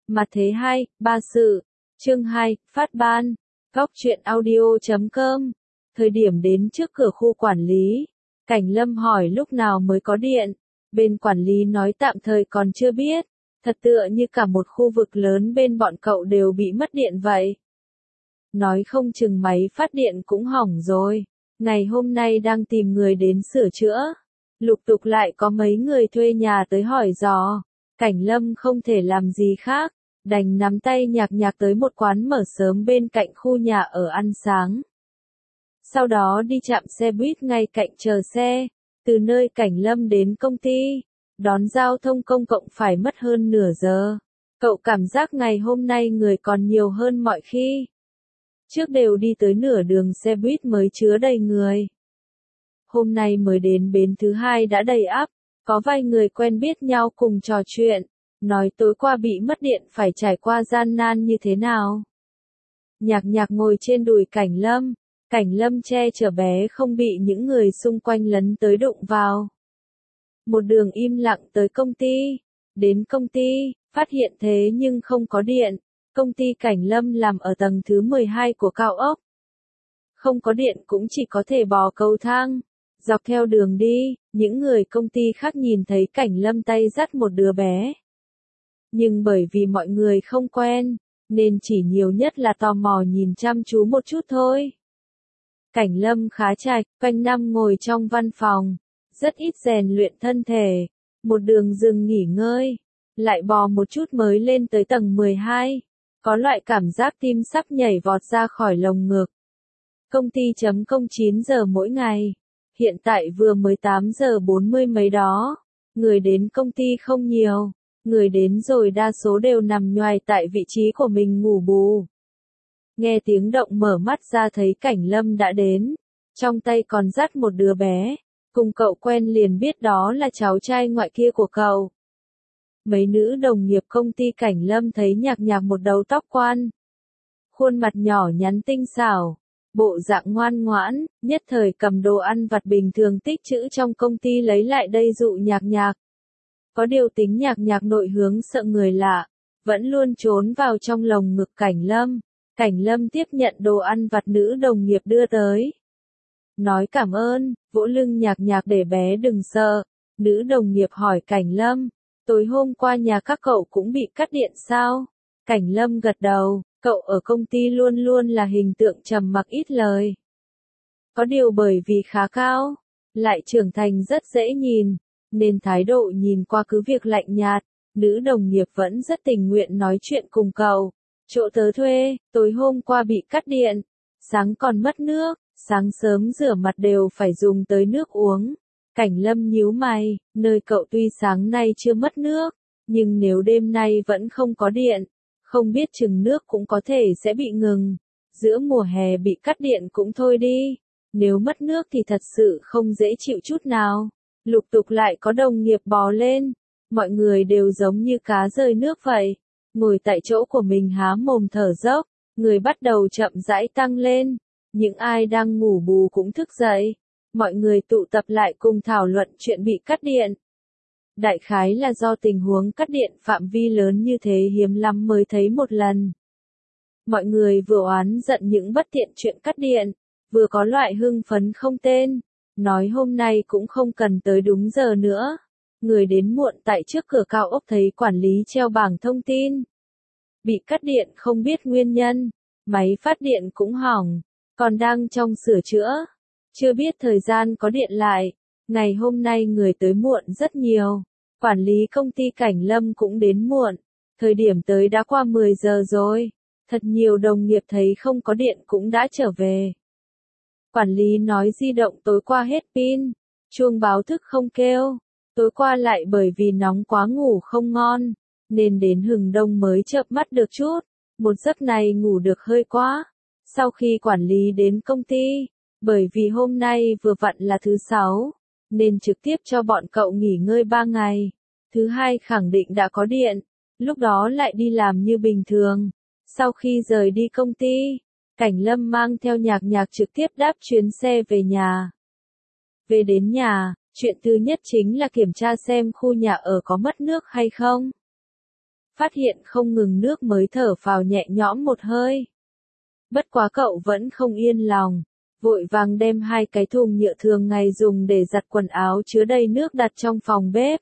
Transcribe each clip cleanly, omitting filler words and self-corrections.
Mặt thế 2, ba sự. Chương 2, phát ban. Góc truyện audio.com. Thời điểm đến trước cửa khu quản lý, Cảnh Lâm hỏi lúc nào mới có điện. Bên quản lý nói tạm thời còn chưa biết. Thật tựa như cả một khu vực lớn bên bọn cậu đều bị mất điện vậy. Nói không chừng máy phát điện cũng hỏng rồi. Ngày hôm nay đang tìm người đến sửa chữa. Lục tục lại có mấy người thuê nhà tới hỏi dò. Cảnh Lâm không thể làm gì khác, đành nắm tay nhạc nhạc tới một quán mở sớm bên cạnh khu nhà ở ăn sáng. Sau đó đi chạm xe buýt ngay cạnh chờ xe, từ nơi Cảnh Lâm đến công ty. Đón giao thông công cộng phải mất hơn nửa giờ. Cậu cảm giác ngày hôm nay người còn nhiều hơn mọi khi. Trước đều đi tới nửa đường xe buýt mới chứa đầy người. Hôm nay mới đến bến thứ hai đã đầy ắp, có vài người quen biết nhau cùng trò chuyện, nói tối qua bị mất điện phải trải qua gian nan như thế nào. Nhạc nhạc ngồi trên đùi Cảnh Lâm che chở bé không bị những người xung quanh lấn tới đụng vào. Một đường im lặng tới công ty, đến công ty, phát hiện thế nhưng không có điện, công ty Cảnh Lâm làm ở tầng thứ 12 của cao ốc. Không có điện cũng chỉ có thể bò cầu thang. Dọc theo đường đi, những người công ty khác nhìn thấy Cảnh Lâm tay dắt một đứa bé. Nhưng bởi vì mọi người không quen, nên chỉ nhiều nhất là tò mò nhìn chăm chú một chút thôi. Cảnh Lâm khá chạch, quanh năm ngồi trong văn phòng, rất ít rèn luyện thân thể, một đường dừng nghỉ ngơi, lại bò một chút mới lên tới tầng 12, có loại cảm giác tim sắp nhảy vọt ra khỏi lồng ngực. Công ty chấm công 9 giờ mỗi ngày. Hiện tại vừa mới 8 giờ 40 mấy đó, người đến công ty không nhiều, người đến rồi đa số đều nằm nhoài tại vị trí của mình ngủ bù. Nghe tiếng động mở mắt ra thấy Cảnh Lâm đã đến, trong tay còn dắt một đứa bé, cùng cậu quen liền biết đó là cháu trai ngoại kia của cậu. Mấy nữ đồng nghiệp công ty Cảnh Lâm thấy nhạc nhạc một đầu tóc quan, khuôn mặt nhỏ nhắn tinh xảo. Bộ dạng ngoan ngoãn, nhất thời cầm đồ ăn vặt bình thường tích trữ trong công ty lấy lại đây dụ nhạc nhạc. Có điều tính nhạc nhạc nội hướng sợ người lạ, vẫn luôn trốn vào trong lồng ngực Cảnh Lâm. Cảnh Lâm tiếp nhận đồ ăn vặt nữ đồng nghiệp đưa tới. Nói cảm ơn, vỗ lưng nhạc nhạc để bé đừng sợ. Nữ đồng nghiệp hỏi Cảnh Lâm, tối hôm qua nhà các cậu cũng bị cắt điện sao? Cảnh Lâm gật đầu. Cậu ở công ty luôn luôn là hình tượng trầm mặc ít lời. Có điều bởi vì khá cao, lại trưởng thành rất dễ nhìn, nên thái độ nhìn qua cứ việc lạnh nhạt, nữ đồng nghiệp vẫn rất tình nguyện nói chuyện cùng cậu. Chỗ tớ thuê, tối hôm qua bị cắt điện, sáng còn mất nước, sáng sớm rửa mặt đều phải dùng tới nước uống. Cảnh Lâm nhíu mày, nơi cậu tuy sáng nay chưa mất nước, nhưng nếu đêm nay vẫn không có điện, không biết chừng nước cũng có thể sẽ bị ngừng. Giữa mùa hè bị cắt điện cũng thôi đi. Nếu mất nước thì thật sự không dễ chịu chút nào. Lục tục lại có đồng nghiệp bò lên. Mọi người đều giống như cá rơi nước vậy. Ngồi tại chỗ của mình há mồm thở dốc. Người bắt đầu chậm rãi tăng lên. Những ai đang ngủ bù cũng thức dậy. Mọi người tụ tập lại cùng thảo luận chuyện bị cắt điện. Đại khái là do tình huống cắt điện phạm vi lớn như thế hiếm lắm mới thấy một lần. Mọi người vừa oán giận những bất tiện chuyện cắt điện, vừa có loại hưng phấn không tên, nói hôm nay cũng không cần tới đúng giờ nữa. Người đến muộn tại trước cửa cao ốc thấy quản lý treo bảng thông tin. Bị cắt điện không biết nguyên nhân, máy phát điện cũng hỏng, còn đang trong sửa chữa. Chưa biết thời gian có điện lại, ngày hôm nay người tới muộn rất nhiều. Quản lý công ty Cảnh Lâm cũng đến muộn, thời điểm tới đã qua 10 giờ rồi, thật nhiều đồng nghiệp thấy không có điện cũng đã trở về. Quản lý nói di động tối qua hết pin, chuông báo thức không kêu, tối qua lại bởi vì nóng quá ngủ không ngon, nên đến hừng đông mới chợp mắt được chút, một giấc này ngủ được hơi quá. Sau khi quản lý đến công ty, bởi vì hôm nay vừa vặn là thứ 6, nên trực tiếp cho bọn cậu nghỉ ngơi 3 ngày. Thứ hai khẳng định đã có điện, lúc đó lại đi làm như bình thường. Sau khi rời đi công ty, Cảnh Lâm mang theo nhạc nhạc trực tiếp đáp chuyến xe về nhà. Về đến nhà, chuyện thứ nhất chính là kiểm tra xem khu nhà ở có mất nước hay không. phát hiện không ngừng nước mới thở phào nhẹ nhõm một hơi. Bất quá cậu vẫn không yên lòng, vội vàng đem 2 cái thùng nhựa thường ngày dùng để giặt quần áo chứa đầy nước đặt trong phòng bếp.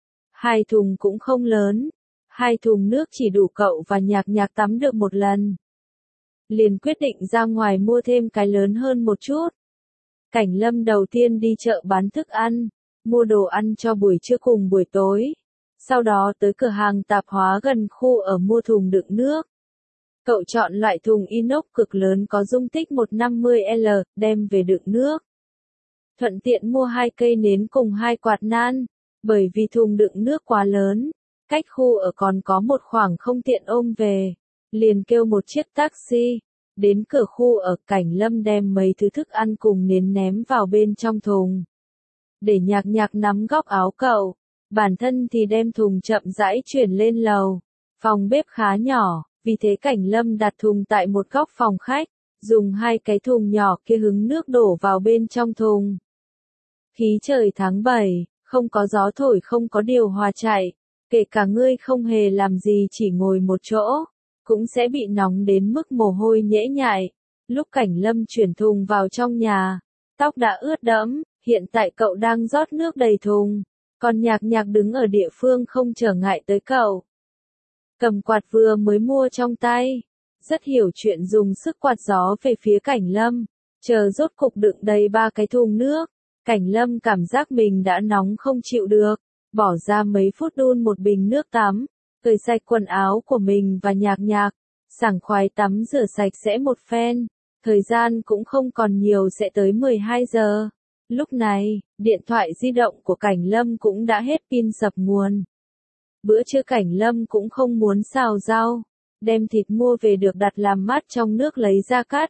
2 thùng cũng không lớn, 2 thùng nước chỉ đủ cậu và Nhạc Nhạc tắm được một lần. Liền quyết định ra ngoài mua thêm cái lớn hơn một chút. Cảnh Lâm đầu tiên đi chợ bán thức ăn, mua đồ ăn cho buổi trưa cùng buổi tối. Sau đó tới cửa hàng tạp hóa gần khu ở mua thùng đựng nước. Cậu chọn loại thùng inox cực lớn có dung tích 150L, đem về đựng nước. Thuận tiện mua 2 cây nến cùng 2 quạt nan, bởi vì thùng đựng nước quá lớn, cách khu ở còn có một khoảng không tiện ôm về. Liền kêu một chiếc taxi, đến cửa khu ở. Cảnh Lâm đem mấy thứ thức ăn cùng nến ném vào bên trong thùng. Để Nhạc Nhạc nắm góc áo cậu, bản thân thì đem thùng chậm rãi chuyển lên lầu. Phòng bếp khá nhỏ, vì thế Cảnh Lâm đặt thùng tại một góc phòng khách, dùng 2 cái thùng nhỏ kia hứng nước đổ vào bên trong thùng. Khí trời tháng 7, không có gió thổi, không có điều hòa chạy, kể cả ngươi không hề làm gì chỉ ngồi một chỗ, cũng sẽ bị nóng đến mức mồ hôi nhễ nhại. Lúc Cảnh Lâm chuyển thùng vào trong nhà, tóc đã ướt đẫm, hiện tại cậu đang rót nước đầy thùng, còn Nhạc Nhạc đứng ở địa phương không trở ngại tới cậu. Cầm quạt vừa mới mua trong tay, rất hiểu chuyện dùng sức quạt gió về phía Cảnh Lâm, chờ rốt cục đựng đầy 3 cái thùng nước. Cảnh Lâm cảm giác mình đã nóng không chịu được, bỏ ra mấy phút đun một bình nước tắm, cởi sạch quần áo của mình và Nhạc Nhạc, sảng khoái tắm rửa sạch sẽ một phen. Thời gian cũng không còn nhiều, sẽ tới 12 giờ. Lúc này, điện thoại di động của Cảnh Lâm cũng đã hết pin sập nguồn. Bữa trưa Cảnh Lâm cũng không muốn xào rau, đem thịt mua về được đặt làm mát trong nước lấy ra cắt.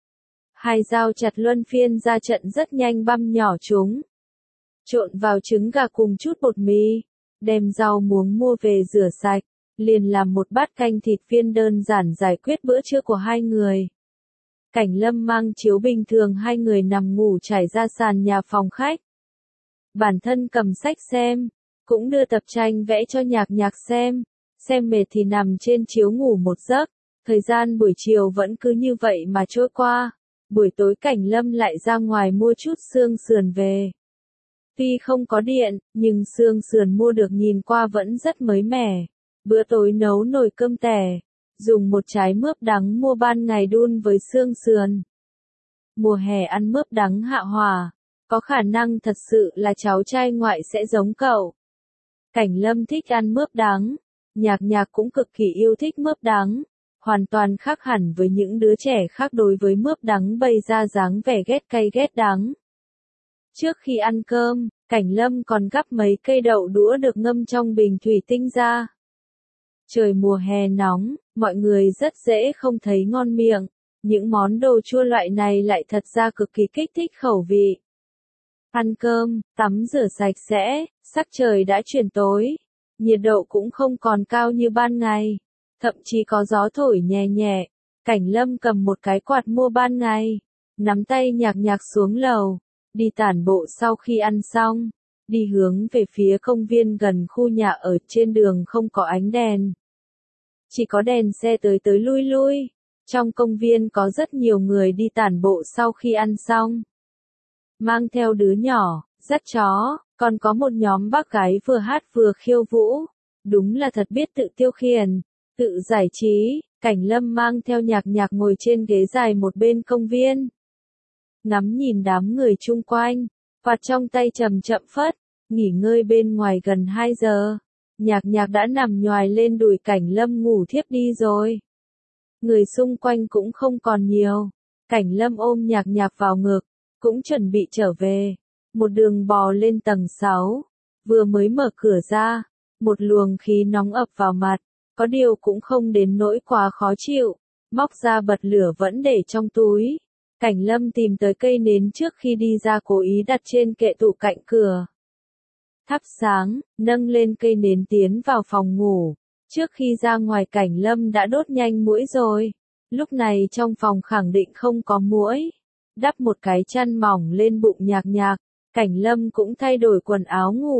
2 dao chặt luân phiên ra trận rất nhanh băm nhỏ chúng. Trộn vào trứng gà cùng chút bột mì, đem rau muống mua về rửa sạch, liền làm một bát canh thịt viên đơn giản giải quyết bữa trưa của 2 người. Cảnh Lâm mang chiếu bình thường 2 người nằm ngủ trải ra sàn nhà phòng khách. Bản thân cầm sách xem, cũng đưa tập tranh vẽ cho Nhạc Nhạc xem mệt thì nằm trên chiếu ngủ một giấc. Thời gian buổi chiều vẫn cứ như vậy mà trôi qua. Buổi tối Cảnh Lâm lại ra ngoài mua chút xương sườn về. Tuy không có điện, nhưng xương sườn mua được nhìn qua vẫn rất mới mẻ. Bữa tối nấu nồi cơm tẻ, dùng một trái mướp đắng mua ban ngày đun với xương sườn. Mùa hè ăn mướp đắng hạ hỏa, có khả năng thật sự là cháu trai ngoại sẽ giống cậu. Cảnh Lâm thích ăn mướp đắng, Nhạc Nhạc cũng cực kỳ yêu thích mướp đắng, hoàn toàn khác hẳn với những đứa trẻ khác đối với mướp đắng bày ra dáng vẻ ghét cay ghét đắng. Trước khi ăn cơm, Cảnh Lâm còn gắp mấy cây đậu đũa được ngâm trong bình thủy tinh ra. Trời mùa hè nóng, mọi người rất dễ không thấy ngon miệng, những món đồ chua loại này lại thật ra cực kỳ kích thích khẩu vị. Ăn cơm, tắm rửa sạch sẽ, sắc trời đã chuyển tối, nhiệt độ cũng không còn cao như ban ngày, thậm chí có gió thổi nhẹ nhẹ. Cảnh Lâm cầm một cái quạt mua ban ngày, nắm tay Nhạc Nhạc xuống lầu, đi tản bộ. Sau khi ăn xong, đi hướng về phía công viên gần khu nhà ở. Trên đường không có ánh đèn, chỉ có đèn xe tới tới lui lui. Trong công viên có rất nhiều người đi tản bộ sau khi ăn xong, mang theo đứa nhỏ, dắt chó, còn có một nhóm bác gái vừa hát vừa khiêu vũ. Đúng là thật biết tự tiêu khiển, tự giải trí. Cảnh Lâm mang theo Nhạc Nhạc ngồi trên ghế dài một bên công viên, ngắm nhìn đám người chung quanh, quạt trong tay chậm chậm phất, nghỉ ngơi bên ngoài gần 2 giờ. Nhạc Nhạc đã nằm nhoài lên đùi Cảnh Lâm ngủ thiếp đi rồi. Người xung quanh cũng không còn nhiều. Cảnh Lâm ôm Nhạc Nhạc vào ngực, cũng chuẩn bị trở về. Một đường bò lên tầng 6, vừa mới mở cửa ra, một luồng khí nóng ập vào mặt, có điều cũng không đến nỗi quá khó chịu. Móc ra bật lửa vẫn để trong túi. Cảnh Lâm tìm tới cây nến trước khi đi ra, cố ý đặt trên kệ tủ cạnh cửa. Thắp sáng, nâng lên cây nến tiến vào phòng ngủ. Trước khi ra ngoài Cảnh Lâm đã đốt nhanh muỗi rồi. Lúc này trong phòng khẳng định không có muỗi. Đắp một cái chăn mỏng lên bụng Nhạc Nhạc, Cảnh Lâm cũng thay đổi quần áo ngủ.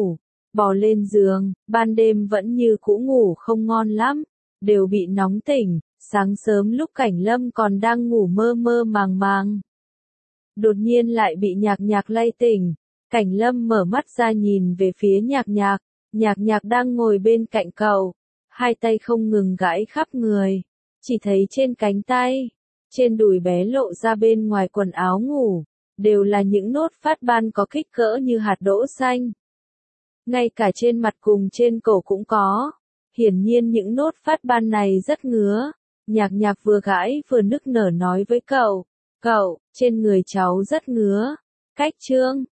bò lên giường, ban đêm vẫn như cũ ngủ không ngon lắm, đều bị nóng tỉnh, sáng sớm lúc Cảnh Lâm còn đang ngủ mơ mơ màng màng. Đột nhiên lại bị Nhạc Nhạc lay tỉnh, Cảnh Lâm mở mắt ra nhìn về phía Nhạc Nhạc đang ngồi bên cạnh cậu, hai tay không ngừng gãi khắp người, chỉ thấy trên cánh tay, trên đùi bé lộ ra bên ngoài quần áo ngủ, đều là những nốt phát ban có kích cỡ như hạt đỗ xanh. Ngay cả trên mặt cùng trên cổ cũng có. Hiển nhiên những nốt phát ban này rất ngứa. Nhạc Nhạc vừa gãi vừa nức nở nói với cậu, trên người cháu rất ngứa. Cách Trương,